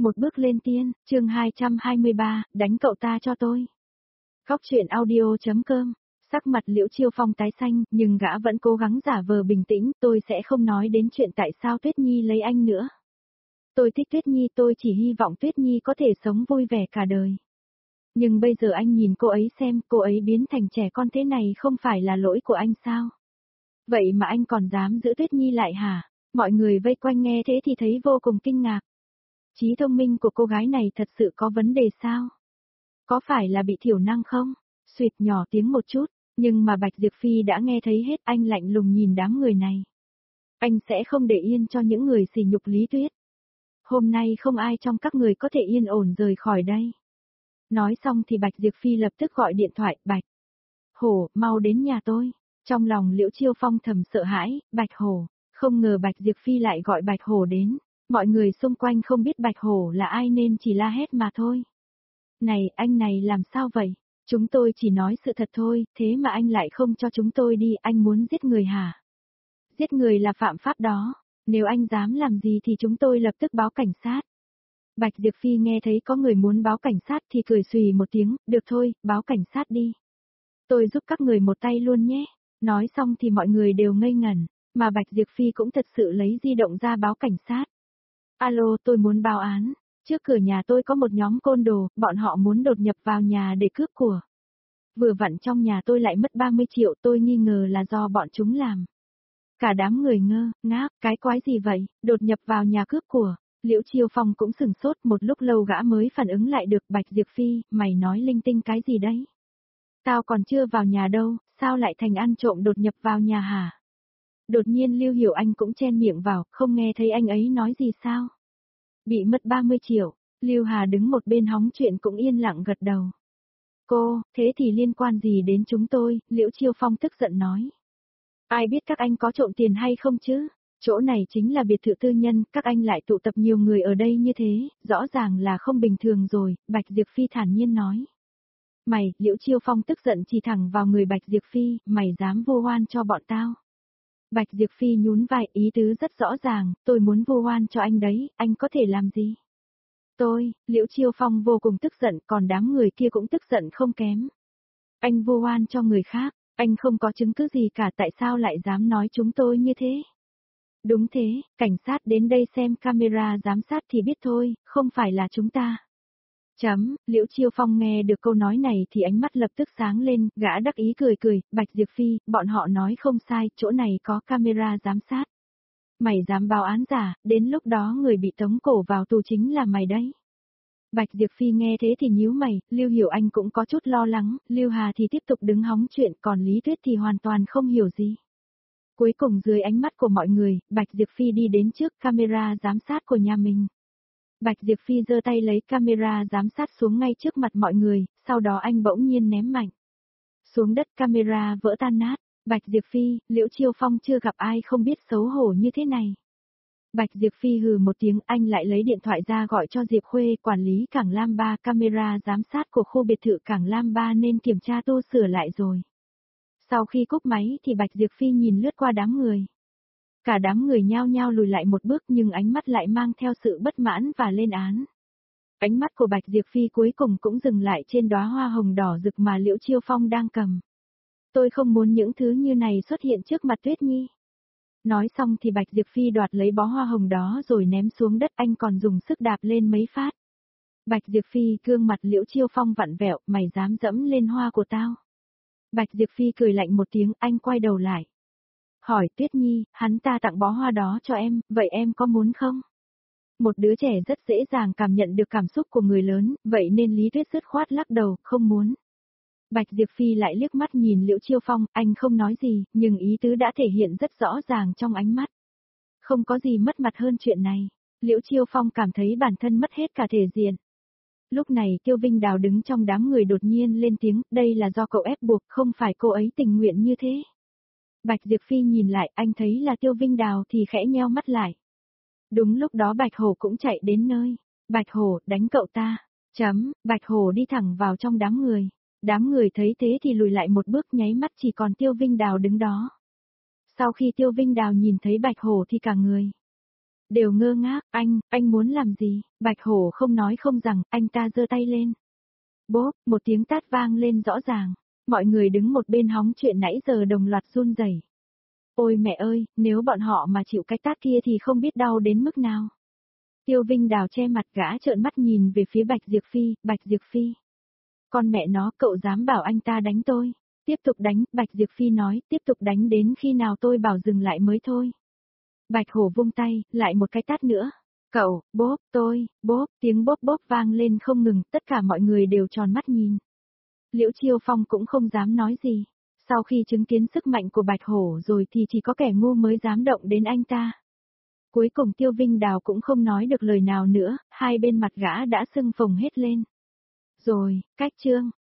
Một bước lên tiên, chương 223, đánh cậu ta cho tôi. Góc truyện audio.com. Sắc mặt Liễu Chiêu Phong tái xanh, nhưng gã vẫn cố gắng giả vờ bình tĩnh, tôi sẽ không nói đến chuyện tại sao Tuyết Nhi lấy anh nữa. Tôi thích Tuyết Nhi, tôi chỉ hy vọng Tuyết Nhi có thể sống vui vẻ cả đời. Nhưng bây giờ anh nhìn cô ấy xem, cô ấy biến thành trẻ con thế này không phải là lỗi của anh sao? Vậy mà anh còn dám giữ Tuyết Nhi lại hả? Mọi người vây quanh nghe thế thì thấy vô cùng kinh ngạc. Trí thông minh của cô gái này thật sự có vấn đề sao? Có phải là bị thiểu năng không? Xuyệt nhỏ tiếng một chút, nhưng mà Bạch Diệp Phi đã nghe thấy hết, anh lạnh lùng nhìn đám người này. Anh sẽ không để yên cho những người sỉ nhục Lý Tuyết. Hôm nay không ai trong các người có thể yên ổn rời khỏi đây. Nói xong thì Bạch Diệp Phi lập tức gọi điện thoại, Bạch Hổ, mau đến nhà tôi. Trong lòng Liễu Chiêu Phong thầm sợ hãi, Bạch Hổ, không ngờ Bạch Diệp Phi lại gọi Bạch Hổ đến. Mọi người xung quanh không biết Bạch Hổ là ai nên chỉ la hét mà thôi. Này, anh này làm sao vậy? Chúng tôi chỉ nói sự thật thôi, thế mà anh lại không cho chúng tôi đi, anh muốn giết người hả? Giết người là phạm pháp đó, nếu anh dám làm gì thì chúng tôi lập tức báo cảnh sát. Bạch Diệp Phi nghe thấy có người muốn báo cảnh sát thì cười xùy một tiếng, được thôi, báo cảnh sát đi. Tôi giúp các người một tay luôn nhé. Nói xong thì mọi người đều ngây ngẩn, mà Bạch Diệp Phi cũng thật sự lấy di động ra báo cảnh sát. Alo, tôi muốn báo án. Trước cửa nhà tôi có một nhóm côn đồ, bọn họ muốn đột nhập vào nhà để cướp của. Vừa vặn trong nhà tôi lại mất 30 triệu, tôi nghi ngờ là do bọn chúng làm. Cả đám người ngơ, ngác, cái quái gì vậy, đột nhập vào nhà cướp của. Liễu Chiêu Phong cũng sửng sốt, một lúc lâu gã mới phản ứng lại được. Bạch Diệp Phi, mày nói linh tinh cái gì đấy? Tao còn chưa vào nhà đâu, sao lại thành ăn trộm đột nhập vào nhà hả? Đột nhiên Lưu Hiểu Anh cũng chen miệng vào, không nghe thấy anh ấy nói gì sao? Bị mất 30 triệu, Lưu Hà đứng một bên hóng chuyện cũng yên lặng gật đầu. Cô, thế thì liên quan gì đến chúng tôi? Liễu Chiêu Phong tức giận nói. Ai biết các anh có trộm tiền hay không chứ? Chỗ này chính là biệt thự tư nhân, các anh lại tụ tập nhiều người ở đây như thế, rõ ràng là không bình thường rồi, Bạch Diệp Phi thản nhiên nói. Mày, Liễu Chiêu Phong tức giận chỉ thẳng vào người Bạch Diệp Phi, mày dám vu oan cho bọn tao. Bạch Diệp Phi nhún vai, ý tứ rất rõ ràng, tôi muốn vu oan cho anh đấy, anh có thể làm gì? Liễu Chiêu Phong vô cùng tức giận, còn đám người kia cũng tức giận không kém. Anh vu oan cho người khác, anh không có chứng cứ gì cả, tại sao lại dám nói chúng tôi như thế? Đúng thế, cảnh sát đến đây xem camera giám sát thì biết thôi, không phải là chúng ta. Liễu Chiêu Phong nghe được câu nói này thì ánh mắt lập tức sáng lên, gã đắc ý cười cười, Bạch Diệp Phi, bọn họ nói không sai, chỗ này có camera giám sát. Mày dám báo án giả, đến lúc đó người bị tống cổ vào tù chính là mày đấy. Bạch Diệp Phi nghe thế thì nhíu mày, Lưu Hiểu Anh cũng có chút lo lắng, Lưu Hà thì tiếp tục đứng hóng chuyện, còn Lý Tuyết thì hoàn toàn không hiểu gì. Cuối cùng dưới ánh mắt của mọi người, Bạch Diệp Phi đi đến trước camera giám sát của nhà mình. Bạch Diệp Phi giơ tay lấy camera giám sát xuống ngay trước mặt mọi người, sau đó anh bỗng nhiên ném mạnh. Xuống đất camera vỡ tan nát, Bạch Diệp Phi, Liễu Chiêu Phong chưa gặp ai không biết xấu hổ như thế này. Bạch Diệp Phi hừ một tiếng, anh lại lấy điện thoại ra gọi cho Diệp Khuê, quản lý Cảng Lam 3, camera giám sát của khu biệt thự Cảng Lam 3 nên kiểm tra tu sửa lại rồi. Sau khi cúp máy thì Bạch Diệp Phi nhìn lướt qua đám người. Cả đám người nhao nhao lùi lại một bước nhưng ánh mắt lại mang theo sự bất mãn và lên án. Ánh mắt của Bạch Diệp Phi cuối cùng cũng dừng lại trên đóa hoa hồng đỏ rực mà Liễu Chiêu Phong đang cầm. Tôi không muốn những thứ như này xuất hiện trước mặt Tuyết Nhi. Nói xong thì Bạch Diệp Phi đoạt lấy bó hoa hồng đó rồi ném xuống đất, anh còn dùng sức đạp lên mấy phát. Bạch Diệp Phi, gương mặt Liễu Chiêu Phong vặn vẹo, mày dám dẫm lên hoa của tao. Bạch Diệp Phi cười lạnh một tiếng, anh quay đầu lại. Hỏi Tuyết Nhi, hắn ta tặng bó hoa đó cho em, vậy em có muốn không? Một đứa trẻ rất dễ dàng cảm nhận được cảm xúc của người lớn, vậy nên Lý Tuyết dứt khoát lắc đầu, không muốn. Bạch Diệp Phi lại liếc mắt nhìn Liễu Chiêu Phong, anh không nói gì, nhưng ý tứ đã thể hiện rất rõ ràng trong ánh mắt. Không có gì mất mặt hơn chuyện này. Liễu Chiêu Phong cảm thấy bản thân mất hết cả thể diện. Lúc này Tiêu Vinh Đào đứng trong đám người đột nhiên lên tiếng, đây là do cậu ép buộc, không phải cô ấy tình nguyện như thế. Bạch Diệp Phi nhìn lại, anh thấy là Tiêu Vinh Đào thì khẽ nheo mắt lại. Đúng lúc đó Bạch Hổ cũng chạy đến nơi. Bạch Hổ, đánh cậu ta. Bạch Hổ đi thẳng vào trong đám người. Đám người thấy thế thì lùi lại một bước, nháy mắt chỉ còn Tiêu Vinh Đào đứng đó. Sau khi Tiêu Vinh Đào nhìn thấy Bạch Hổ thì cả người đều ngơ ngác, anh muốn làm gì? Bạch Hổ không nói không rằng, anh ta giơ tay lên. Bốp, một tiếng tát vang lên rõ ràng. Mọi người đứng một bên hóng chuyện nãy giờ đồng loạt run rẩy. Ôi mẹ ơi, nếu bọn họ mà chịu cái tát kia thì không biết đau đến mức nào. Tiêu Vinh Đào che mặt gã trợn mắt nhìn về phía Bạch Diệp Phi, Bạch Diệp Phi. Con mẹ nó, cậu dám bảo anh ta đánh tôi. Tiếp tục đánh, Bạch Diệp Phi nói, tiếp tục đánh đến khi nào tôi bảo dừng lại mới thôi. Bạch Hổ vung tay, lại một cái tát nữa. Cậu, bốp, tôi, bốp, tiếng bốp bốp vang lên không ngừng, tất cả mọi người đều tròn mắt nhìn. Liễu Chiêu Phong cũng không dám nói gì. Sau khi chứng kiến sức mạnh của Bạch Hổ rồi thì chỉ có kẻ ngu mới dám động đến anh ta. Cuối cùng Tiêu Vinh Đào cũng không nói được lời nào nữa, hai bên mặt gã đã sưng phồng hết lên. Rồi, cách chương.